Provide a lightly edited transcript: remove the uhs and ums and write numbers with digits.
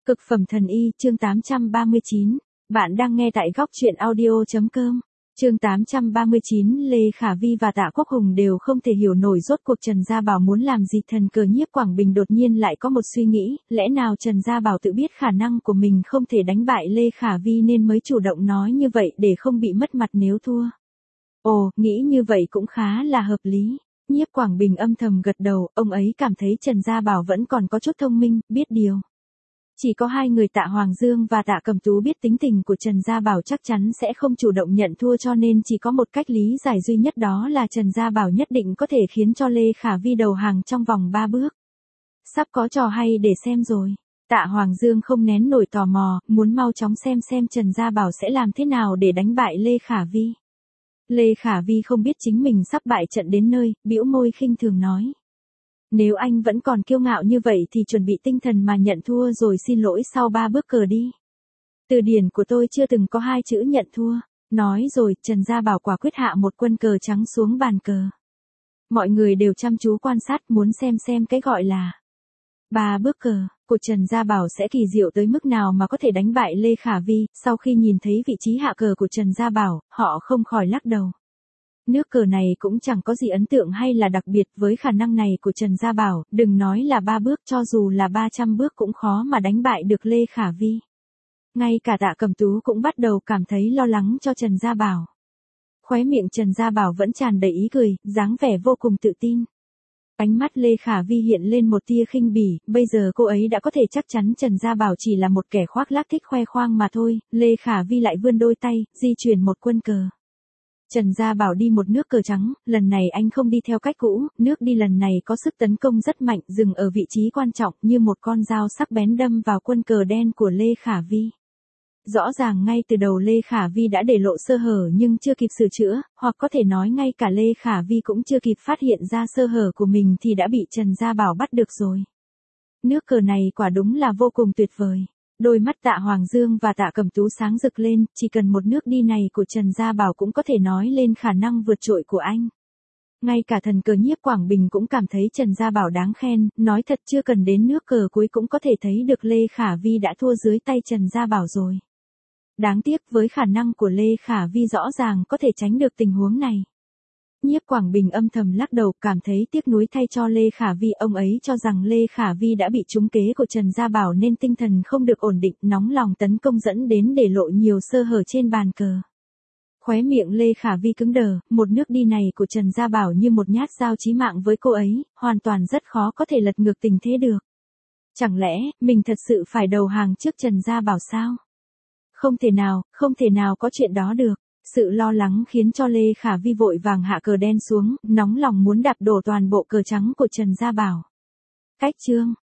Cực phẩm thần y, chương 839. Bạn đang nghe tại góc truyện audio.com. Chương 839, Lê Khả Vi và Tạ Quốc Hùng đều không thể hiểu nổi rốt cuộc Trần Gia Bảo muốn làm gì. Thần cờ nhiếp Quảng Bình đột nhiên lại có một suy nghĩ, lẽ nào Trần Gia Bảo tự biết khả năng của mình không thể đánh bại Lê Khả Vi nên mới chủ động nói như vậy để không bị mất mặt nếu thua. Ồ, nghĩ như vậy cũng khá là hợp lý. Nhiếp Quảng Bình âm thầm gật đầu, ông ấy cảm thấy Trần Gia Bảo vẫn còn có chút thông minh, biết điều. Chỉ có hai người Tạ Hoàng Dương và Tạ Cẩm Tú biết tính tình của Trần Gia Bảo chắc chắn sẽ không chủ động nhận thua, cho nên chỉ có một cách lý giải duy nhất, đó là Trần Gia Bảo nhất định có thể khiến cho Lê Khả Vi đầu hàng trong vòng 3 bước. Sắp có trò hay để xem rồi. Tạ Hoàng Dương không nén nổi tò mò, muốn mau chóng xem Trần Gia Bảo sẽ làm thế nào để đánh bại Lê Khả Vi. Lê Khả Vi không biết chính mình sắp bại trận đến nơi, bĩu môi khinh thường nói. Nếu anh vẫn còn kiêu ngạo như vậy thì chuẩn bị tinh thần mà nhận thua rồi xin lỗi sau 3 bước cờ đi. Từ điển của tôi chưa từng có 2 chữ nhận thua. Nói rồi, Trần Gia Bảo quả quyết hạ một quân cờ trắng xuống bàn cờ. Mọi người đều chăm chú quan sát muốn xem cái gọi là 3 bước cờ của Trần Gia Bảo sẽ kỳ diệu tới mức nào mà có thể đánh bại Lê Khả Vi. Sau khi nhìn thấy vị trí hạ cờ của Trần Gia Bảo, họ không khỏi lắc đầu. Nước cờ này cũng chẳng có gì ấn tượng hay là đặc biệt, với khả năng này của Trần Gia Bảo, đừng nói là 3 bước, cho dù là 300 bước cũng khó mà đánh bại được Lê Khả Vi. Ngay cả Tạ Cẩm Tú cũng bắt đầu cảm thấy lo lắng cho Trần Gia Bảo. Khóe miệng Trần Gia Bảo vẫn tràn đầy ý cười, dáng vẻ vô cùng tự tin. Ánh mắt Lê Khả Vi hiện lên một tia khinh bỉ, bây giờ cô ấy đã có thể chắc chắn Trần Gia Bảo chỉ là một kẻ khoác lác thích khoe khoang mà thôi. Lê Khả Vi lại vươn đôi tay, di chuyển một quân cờ. Trần Gia Bảo đi một nước cờ trắng, lần này anh không đi theo cách cũ, nước đi lần này có sức tấn công rất mạnh, dừng ở vị trí quan trọng như một con dao sắc bén đâm vào quân cờ đen của Lê Khả Vi. Rõ ràng ngay từ đầu Lê Khả Vi đã để lộ sơ hở nhưng chưa kịp sửa chữa, hoặc có thể nói ngay cả Lê Khả Vi cũng chưa kịp phát hiện ra sơ hở của mình thì đã bị Trần Gia Bảo bắt được rồi. Nước cờ này quả đúng là vô cùng tuyệt vời. Đôi mắt Tạ Hoàng Dương và Tạ Cẩm Tú sáng rực lên, chỉ cần một nước đi này của Trần Gia Bảo cũng có thể nói lên khả năng vượt trội của anh. Ngay cả thần cờ nhiếp Quảng Bình cũng cảm thấy Trần Gia Bảo đáng khen, nói thật chưa cần đến nước cờ cuối cũng có thể thấy được Lê Khả Vi đã thua dưới tay Trần Gia Bảo rồi. Đáng tiếc với khả năng của Lê Khả Vi rõ ràng có thể tránh được tình huống này. Nhiếp Quảng Bình âm thầm lắc đầu, cảm thấy tiếc nuối thay cho Lê Khả Vi, ông ấy cho rằng Lê Khả Vi đã bị trúng kế của Trần Gia Bảo nên tinh thần không được ổn định, nóng lòng tấn công dẫn đến để lộ nhiều sơ hở trên bàn cờ. Khóe miệng Lê Khả Vi cứng đờ, một nước đi này của Trần Gia Bảo như một nhát dao chí mạng với cô ấy, hoàn toàn rất khó có thể lật ngược tình thế được. Chẳng lẽ, mình thật sự phải đầu hàng trước Trần Gia Bảo sao? Không thể nào có chuyện đó được. Sự lo lắng khiến cho Lê Khả Vi vội vàng hạ cờ đen xuống, nóng lòng muốn đạp đổ toàn bộ cờ trắng của Trần Gia Bảo. Cách chương